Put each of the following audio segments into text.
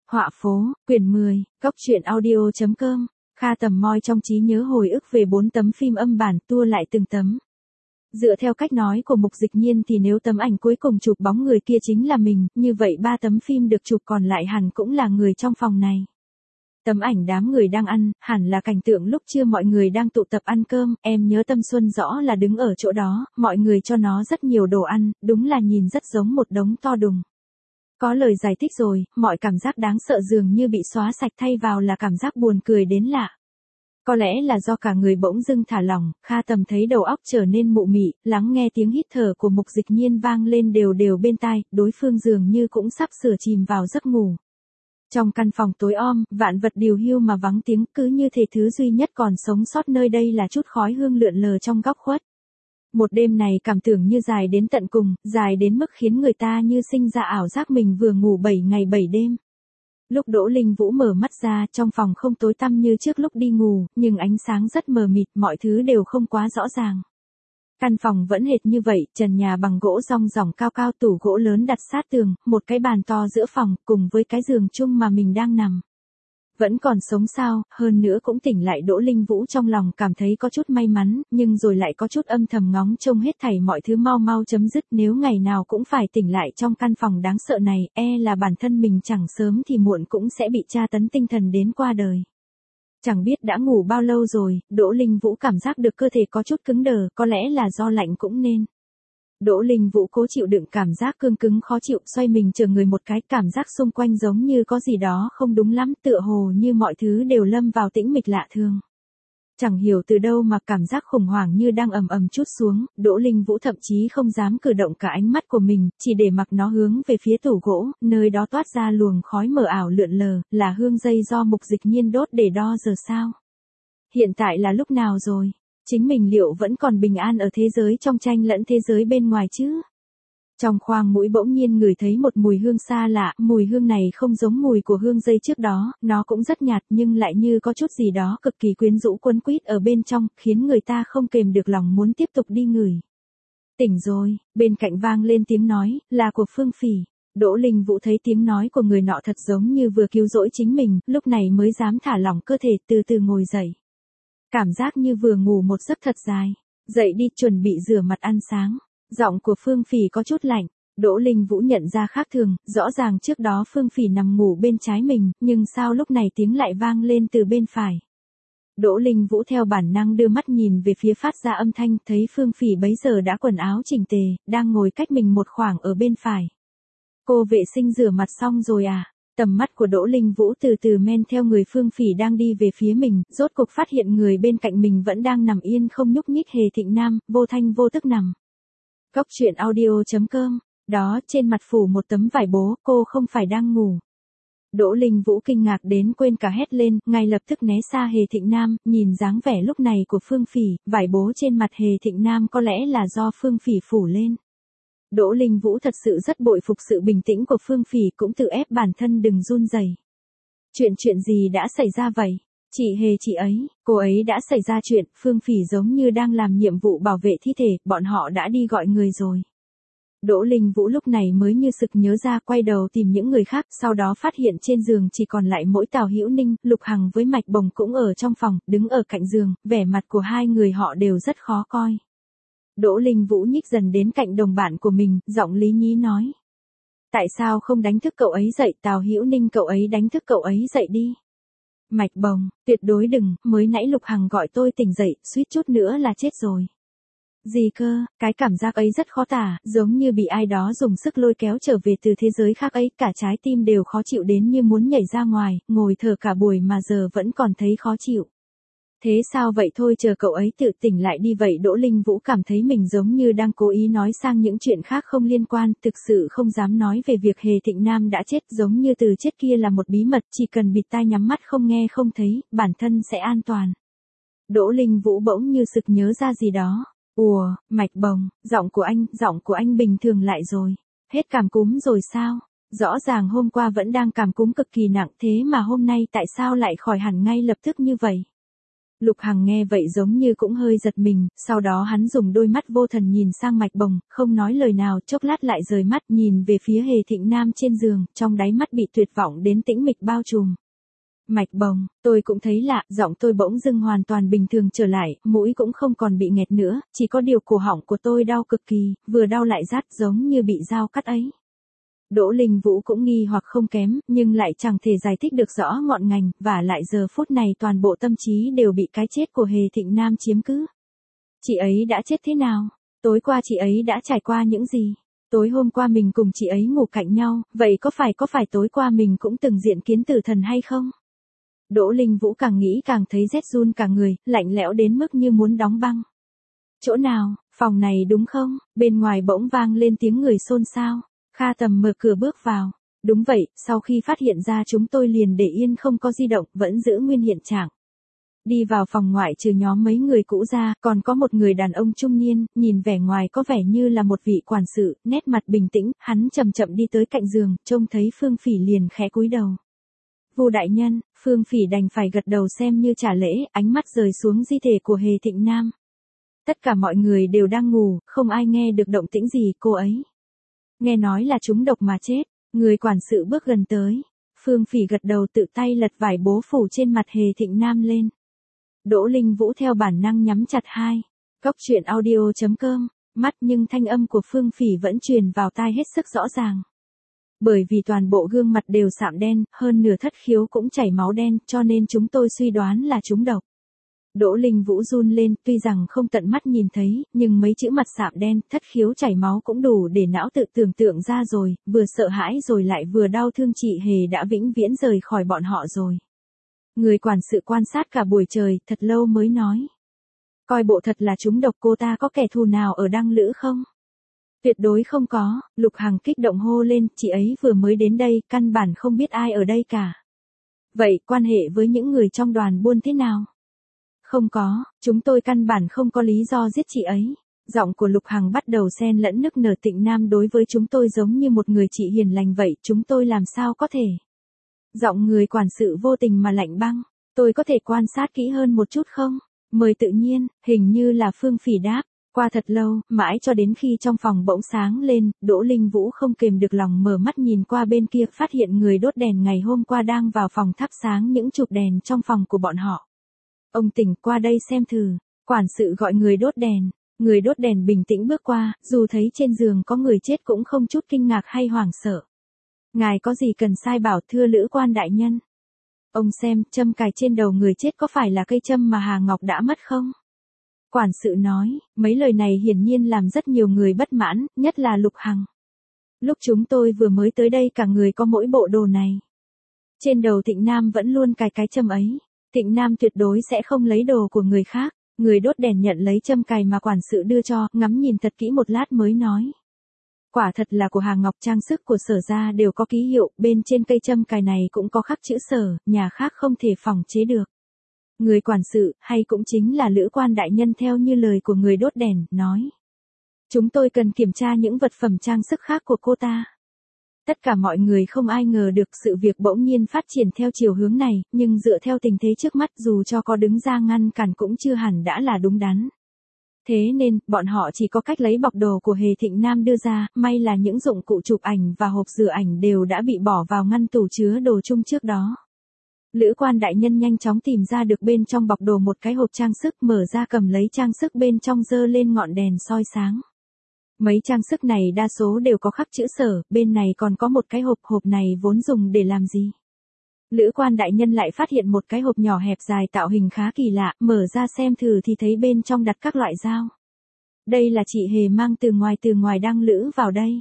Họa phố, quyển 10, Cốc truyện audio.com. Kha tầm moi trong trí nhớ hồi ức về 4 tấm phim âm bản, tua lại từng tấm. Dựa theo cách nói của Mục Dịch Nhiên thì nếu tấm ảnh cuối cùng chụp bóng người kia chính là mình, như vậy 3 tấm phim được chụp còn lại hẳn cũng là người trong phòng này. Tấm ảnh đám người đang ăn, hẳn là cảnh tượng lúc trưa mọi người đang tụ tập ăn cơm, em nhớ Tâm Xuân rõ là đứng ở chỗ đó, mọi người cho nó rất nhiều đồ ăn, đúng là nhìn rất giống một đống to đùng. Có lời giải thích rồi, mọi cảm giác đáng sợ dường như bị xóa sạch thay vào là cảm giác buồn cười đến lạ. Có lẽ là do cả người bỗng dưng thả lỏng, Kha Tầm thấy đầu óc trở nên mụ mị, lắng nghe tiếng hít thở của Mục Dịch Nhiên vang lên đều đều bên tai, đối phương dường như cũng sắp sửa chìm vào giấc ngủ. Trong căn phòng tối om, vạn vật điều hiu mà vắng tiếng, cứ như thể thứ duy nhất còn sống sót nơi đây là chút khói hương lượn lờ trong góc khuất. Một đêm này cảm tưởng như dài đến tận cùng, dài đến mức khiến người ta như sinh ra ảo giác mình vừa ngủ 7 ngày 7 đêm. Lúc Đỗ Linh Vũ mở mắt ra, trong phòng không tối tăm như trước lúc đi ngủ, nhưng ánh sáng rất mờ mịt, mọi thứ đều không quá rõ ràng. Căn phòng vẫn hệt như vậy, trần nhà bằng gỗ rong ròng cao cao, tủ gỗ lớn đặt sát tường, một cái bàn to giữa phòng, cùng với cái giường chung mà mình đang nằm. Vẫn còn sống sao, hơn nữa cũng tỉnh lại. Đỗ Linh Vũ trong lòng cảm thấy có chút may mắn, nhưng rồi lại có chút âm thầm ngóng trông hết thảy mọi thứ mau mau chấm dứt, nếu ngày nào cũng phải tỉnh lại trong căn phòng đáng sợ này, là bản thân mình chẳng sớm thì muộn cũng sẽ bị tra tấn tinh thần đến qua đời. Chẳng biết đã ngủ bao lâu rồi, Đỗ Linh Vũ cảm giác được cơ thể có chút cứng đờ, có lẽ là do lạnh cũng nên. Đỗ Linh Vũ cố chịu đựng cảm giác cương cứng khó chịu, xoay mình chờ người một cái, cảm giác xung quanh giống như có gì đó không đúng lắm, tựa hồ như mọi thứ đều lâm vào tĩnh mịch lạ thường. Chẳng hiểu từ đâu mà cảm giác khủng hoảng như đang ầm ầm trút xuống, Đỗ Linh Vũ thậm chí không dám cử động cả ánh mắt của mình, chỉ để mặc nó hướng về phía tủ gỗ, nơi đó toát ra luồng khói mờ ảo lượn lờ, là hương dây do Mục Dịch Nhiên đốt để đo giờ sao. Hiện tại là lúc nào rồi? Chính mình liệu vẫn còn bình an ở thế giới trong tranh lẫn thế giới bên ngoài chứ? Trong khoang mũi bỗng nhiên ngửi thấy một mùi hương xa lạ, mùi hương này không giống mùi của hương dây trước đó, nó cũng rất nhạt nhưng lại như có chút gì đó cực kỳ quyến rũ quấn quýt ở bên trong, khiến người ta không kềm được lòng muốn tiếp tục đi ngửi. Tỉnh rồi, bên cạnh vang lên tiếng nói, là của Phương Phỉ. Đỗ Linh Vũ thấy tiếng nói của người nọ thật giống như vừa cứu rỗi chính mình, lúc này mới dám thả lỏng cơ thể, từ từ ngồi dậy. Cảm giác như vừa ngủ một giấc thật dài. Dậy đi, chuẩn bị rửa mặt ăn sáng. Giọng của Phương Phỉ có chút lạnh. Đỗ Linh Vũ nhận ra khác thường, rõ ràng trước đó Phương Phỉ nằm ngủ bên trái mình, nhưng sao lúc này tiếng lại vang lên từ bên phải. Đỗ Linh Vũ theo bản năng đưa mắt nhìn về phía phát ra âm thanh, thấy Phương Phỉ bấy giờ đã quần áo chỉnh tề, đang ngồi cách mình một khoảng ở bên phải. Cô vệ sinh rửa mặt xong rồi à? Tầm mắt của Đỗ Linh Vũ từ từ men theo người Phương Phỉ đang đi về phía mình, rốt cuộc phát hiện người bên cạnh mình vẫn đang nằm yên không nhúc nhích. Hề Thịnh Nam, vô thanh vô tức nằm. Cốc truyện audio.com. Đó, trên mặt phủ một tấm vải bố, cô không phải đang ngủ. Đỗ Linh Vũ kinh ngạc đến quên cả hét lên, ngay lập tức né xa Hề Thịnh Nam, nhìn dáng vẻ lúc này của Phương Phỉ, vải bố trên mặt Hề Thịnh Nam có lẽ là do Phương Phỉ phủ lên. Đỗ Linh Vũ thật sự rất bội phục sự bình tĩnh của Phương Phỉ, cũng tự ép bản thân đừng run rẩy. Chuyện gì đã xảy ra vậy? Chị Hề chị ấy, cô ấy đã xảy ra chuyện, Phương Phỉ giống như đang làm nhiệm vụ bảo vệ thi thể, bọn họ đã đi gọi người rồi. Đỗ Linh Vũ lúc này mới như sực nhớ ra, quay đầu tìm những người khác, sau đó phát hiện trên giường chỉ còn lại mỗi Tào Hữu Ninh, Lục Hằng với Mạch Bồng cũng ở trong phòng, đứng ở cạnh giường, vẻ mặt của hai người họ đều rất khó coi. Đỗ Linh Vũ nhích dần đến cạnh đồng bạn của mình, giọng lý nhí nói. Tại sao không đánh thức cậu ấy dậy? Tào Hữu Ninh, cậu ấy đánh thức cậu ấy dậy đi. Mạch Bồng, tuyệt đối đừng, mới nãy Lục Hằng gọi tôi tỉnh dậy, suýt chút nữa là chết rồi. Gì cơ? Cái cảm giác ấy rất khó tả, giống như bị ai đó dùng sức lôi kéo trở về từ thế giới khác ấy, cả trái tim đều khó chịu đến như muốn nhảy ra ngoài, ngồi thở cả buổi mà giờ vẫn còn thấy khó chịu. Thế sao vậy, thôi chờ cậu ấy tự tỉnh lại đi. Vậy Đỗ Linh Vũ cảm thấy mình giống như đang cố ý nói sang những chuyện khác không liên quan, thực sự không dám nói về việc Hề Thịnh Nam đã chết, giống như từ chết kia là một bí mật, chỉ cần bịt tai nhắm mắt không nghe không thấy, bản thân sẽ an toàn. Đỗ Linh Vũ bỗng như sực nhớ ra gì đó. Ủa, Mạch Bồng, giọng của anh bình thường lại rồi. Hết cảm cúm rồi sao? Rõ ràng hôm qua vẫn đang cảm cúm cực kỳ nặng, thế mà hôm nay tại sao lại khỏi hẳn ngay lập tức như vậy? Lục Hằng nghe vậy giống như cũng hơi giật mình, sau đó hắn dùng đôi mắt vô thần nhìn sang Mạch Bồng, không nói lời nào, chốc lát lại rời mắt nhìn về phía Hề Thịnh Nam trên giường, trong đáy mắt bị tuyệt vọng đến tĩnh mịch bao trùm. Mạch Bồng, tôi cũng thấy lạ, giọng tôi bỗng dưng hoàn toàn bình thường trở lại, mũi cũng không còn bị nghẹt nữa, chỉ có điều cổ họng của tôi đau cực kỳ, vừa đau lại rát giống như bị dao cắt ấy. Đỗ Linh Vũ cũng nghi hoặc không kém, nhưng lại chẳng thể giải thích được rõ ngọn ngành, và lại giờ phút này toàn bộ tâm trí đều bị cái chết của Hề Thịnh Nam chiếm cứ. Chị ấy đã chết thế nào? Tối qua chị ấy đã trải qua những gì? Tối hôm qua mình cùng chị ấy ngủ cạnh nhau, vậy có phải tối qua mình cũng từng diện kiến tử thần hay không? Đỗ Linh Vũ càng nghĩ càng thấy rét run cả người, lạnh lẽo đến mức như muốn đóng băng. Chỗ nào, phòng này đúng không? Bên ngoài bỗng vang lên tiếng người xôn xao. Kha Tầm mở cửa bước vào. Đúng vậy, sau khi phát hiện ra chúng tôi liền để yên không có di động, vẫn giữ nguyên hiện trạng. Đi vào phòng ngoại trừ nhóm mấy người cũ ra, còn có một người đàn ông trung niên, nhìn vẻ ngoài có vẻ như là một vị quản sự, nét mặt bình tĩnh, hắn chậm chậm đi tới cạnh giường, trông thấy Phương Phỉ liền khẽ cúi đầu. Vu đại nhân, Phương Phỉ đành phải gật đầu xem như trả lễ, ánh mắt rời xuống di thể của Hề Thịnh Nam. Tất cả mọi người đều đang ngủ, không ai nghe được động tĩnh gì cô ấy. Nghe nói là trúng độc mà chết, người quản sự bước gần tới. Phương Phỉ gật đầu tự tay lật vải bố phủ trên mặt Hề Thịnh Nam lên. Đỗ Linh Vũ theo bản năng nhắm chặt hai. Góc truyện audio.com, mắt nhưng thanh âm của Phương Phỉ vẫn truyền vào tai hết sức rõ ràng. Bởi vì toàn bộ gương mặt đều sạm đen, hơn nửa thất khiếu cũng chảy máu đen, cho nên chúng tôi suy đoán là trúng độc. Đỗ Linh Vũ run lên, tuy rằng không tận mắt nhìn thấy, nhưng mấy chữ mặt sạm đen, thất khiếu chảy máu cũng đủ để não tự tưởng tượng ra rồi, vừa sợ hãi rồi lại vừa đau thương chị Hề đã vĩnh viễn rời khỏi bọn họ rồi. Người quản sự quan sát cả buổi trời, thật lâu mới nói. Coi bộ thật là trúng độc, cô ta có kẻ thù nào ở Đăng Lữ không? Tuyệt đối không có, Lục Hằng kích động hô lên, chị ấy vừa mới đến đây, căn bản không biết ai ở đây cả. Vậy, quan hệ với những người trong đoàn buôn thế nào? Không có, chúng tôi căn bản không có lý do giết chị ấy. Giọng của Lục Hằng bắt đầu xen lẫn nức nở. Tịnh Nam đối với chúng tôi giống như một người chị hiền lành vậy, chúng tôi làm sao có thể. Giọng người quản sự vô tình mà lạnh băng, tôi có thể quan sát kỹ hơn một chút không? Mời tự nhiên, hình như là Phương Phỉ đáp. Qua thật lâu, mãi cho đến khi trong phòng bỗng sáng lên, Đỗ Linh Vũ không kềm được lòng mở mắt nhìn qua bên kia, phát hiện người đốt đèn ngày hôm qua đang vào phòng thắp sáng những chụp đèn trong phòng của bọn họ. Ông tỉnh, qua đây xem thử. Quản sự gọi người đốt đèn. Người đốt đèn bình tĩnh bước qua, dù thấy trên giường có người chết cũng không chút kinh ngạc hay hoảng sợ. Ngài có gì cần sai bảo, thưa lữ quan đại nhân? Ông xem, châm cài trên đầu người chết có phải là cây châm mà Hà Ngọc đã mất không? Quản sự nói, mấy lời này hiển nhiên làm rất nhiều người bất mãn, nhất là Lục Hằng. Lúc chúng tôi vừa mới tới đây cả người có mỗi bộ đồ này. Trên đầu Thịnh Nam vẫn luôn cài cái châm ấy. Thịnh Nam tuyệt đối sẽ không lấy đồ của người khác. Người đốt đèn nhận lấy châm cài mà quản sự đưa cho, ngắm nhìn thật kỹ một lát mới nói. Quả thật là của Hà Ngọc, trang sức của Sở gia đều có ký hiệu, bên trên cây châm cài này cũng có khắc chữ Sở, nhà khác không thể phòng chế được. Người quản sự, hay cũng chính là lữ quan đại nhân theo như lời của người đốt đèn, nói. Chúng tôi cần kiểm tra những vật phẩm trang sức khác của cô ta. Tất cả mọi người không ai ngờ được sự việc bỗng nhiên phát triển theo chiều hướng này, nhưng dựa theo tình thế trước mắt dù cho có đứng ra ngăn cản cũng chưa hẳn đã là đúng đắn. Thế nên, bọn họ chỉ có cách lấy bọc đồ của Hề Thịnh Nam đưa ra, may là những dụng cụ chụp ảnh và hộp rửa ảnh đều đã bị bỏ vào ngăn tủ chứa đồ chung trước đó. Lữ quan đại nhân nhanh chóng tìm ra được bên trong bọc đồ một cái hộp trang sức, mở ra cầm lấy trang sức bên trong giơ lên ngọn đèn soi sáng. Mấy trang sức này đa số đều có khắc chữ Sở, bên này còn có một cái hộp này vốn dùng để làm gì? Lữ quan đại nhân lại phát hiện một cái hộp nhỏ hẹp dài tạo hình khá kỳ lạ, mở ra xem thử thì thấy bên trong đặt các loại dao. Đây là chị Hề mang từ ngoài Đăng Lữ vào đây.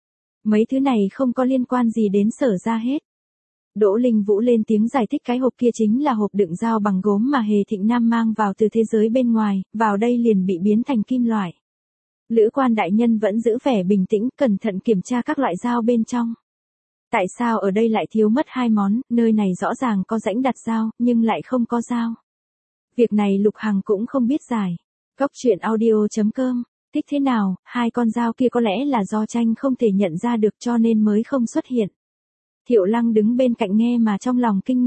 Mấy thứ này không có liên quan gì đến Sở gia hết. Đỗ Linh Vũ lên tiếng giải thích cái hộp kia chính là hộp đựng dao bằng gốm mà Hề Thịnh Nam mang vào từ thế giới bên ngoài, vào đây liền bị biến thành kim loại. Lữ quan đại nhân vẫn giữ vẻ bình tĩnh, cẩn thận kiểm tra các loại dao bên trong. Tại sao ở đây lại thiếu mất hai món, nơi này rõ ràng có rãnh đặt dao, nhưng lại không có dao. Việc này Lục Hằng cũng không biết giải. Góc truyện audio.com, thích thế nào, hai con dao kia có lẽ là do tranh không thể nhận ra được cho nên mới không xuất hiện. Thiệu Lăng đứng bên cạnh nghe mà trong lòng kinh ngạc.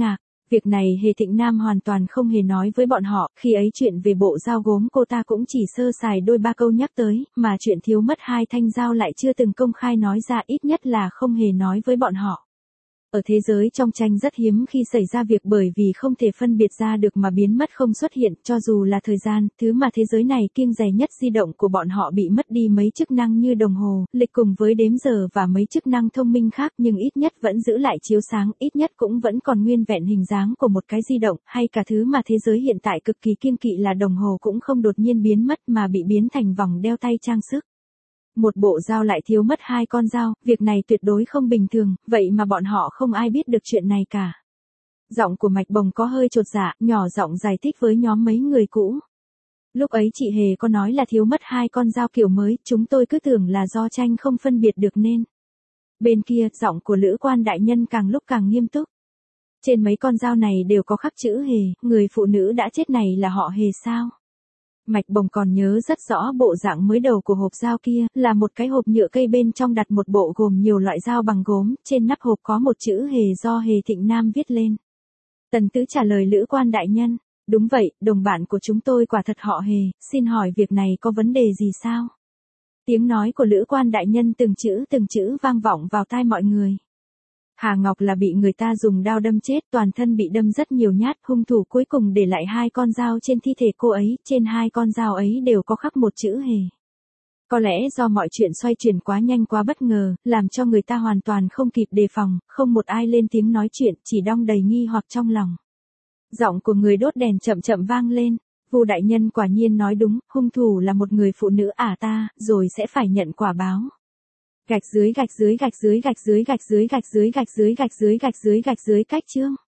Việc này Hề Thịnh Nam hoàn toàn không hề nói với bọn họ, khi ấy chuyện về bộ dao gốm cô ta cũng chỉ sơ sài đôi ba câu nhắc tới, mà chuyện thiếu mất 2 thanh dao lại chưa từng công khai nói ra, ít nhất là không hề nói với bọn họ. Ở thế giới trong tranh rất hiếm khi xảy ra việc bởi vì không thể phân biệt ra được mà biến mất không xuất hiện, cho dù là thời gian, thứ mà thế giới này kiêng dè nhất. Di động của bọn họ bị mất đi mấy chức năng như đồng hồ, lịch cùng với đếm giờ và mấy chức năng thông minh khác, nhưng ít nhất vẫn giữ lại chiếu sáng, ít nhất cũng vẫn còn nguyên vẹn hình dáng của một cái di động, hay cả thứ mà thế giới hiện tại cực kỳ kiêng kỵ là đồng hồ cũng không đột nhiên biến mất mà bị biến thành vòng đeo tay trang sức. Một bộ dao lại thiếu mất 2 con dao, việc này tuyệt đối không bình thường, vậy mà bọn họ không ai biết được chuyện này cả. Giọng của Mạch Bồng có hơi chột dạ, nhỏ giọng giải thích với nhóm mấy người cũ. Lúc ấy chị Hề có nói là thiếu mất 2 con dao kiểu mới, chúng tôi cứ tưởng là do tranh không phân biệt được nên. Bên kia, giọng của Lữ Quan đại nhân càng lúc càng nghiêm túc. Trên mấy con dao này đều có khắc chữ Hề, người phụ nữ đã chết này là họ Hề sao? Mạch Bồng còn nhớ rất rõ bộ dạng mới đầu của hộp dao kia, là một cái hộp nhựa cây bên trong đặt một bộ gồm nhiều loại dao bằng gốm, trên nắp hộp có một chữ Hề do Hề Thịnh Nam viết lên. Tần Tứ trả lời Lữ Quan đại nhân, đúng vậy, đồng bạn của chúng tôi quả thật họ Hề, xin hỏi việc này có vấn đề gì sao? Tiếng nói của Lữ Quan đại nhân từng chữ vang vọng vào tai mọi người. Hà Ngọc là bị người ta dùng đao đâm chết, toàn thân bị đâm rất nhiều nhát, hung thủ cuối cùng để lại 2 con dao trên thi thể cô ấy, trên 2 con dao ấy đều có khắc một chữ Hề. Có lẽ do mọi chuyện xoay chuyển quá nhanh quá bất ngờ, làm cho người ta hoàn toàn không kịp đề phòng, không một ai lên tiếng nói chuyện, chỉ đong đầy nghi hoặc trong lòng. Giọng của người đốt đèn chậm chậm vang lên, Vu đại nhân quả nhiên nói đúng, hung thủ là một người phụ nữ ta, rồi sẽ phải nhận quả báo. Gạch dưới cách chương.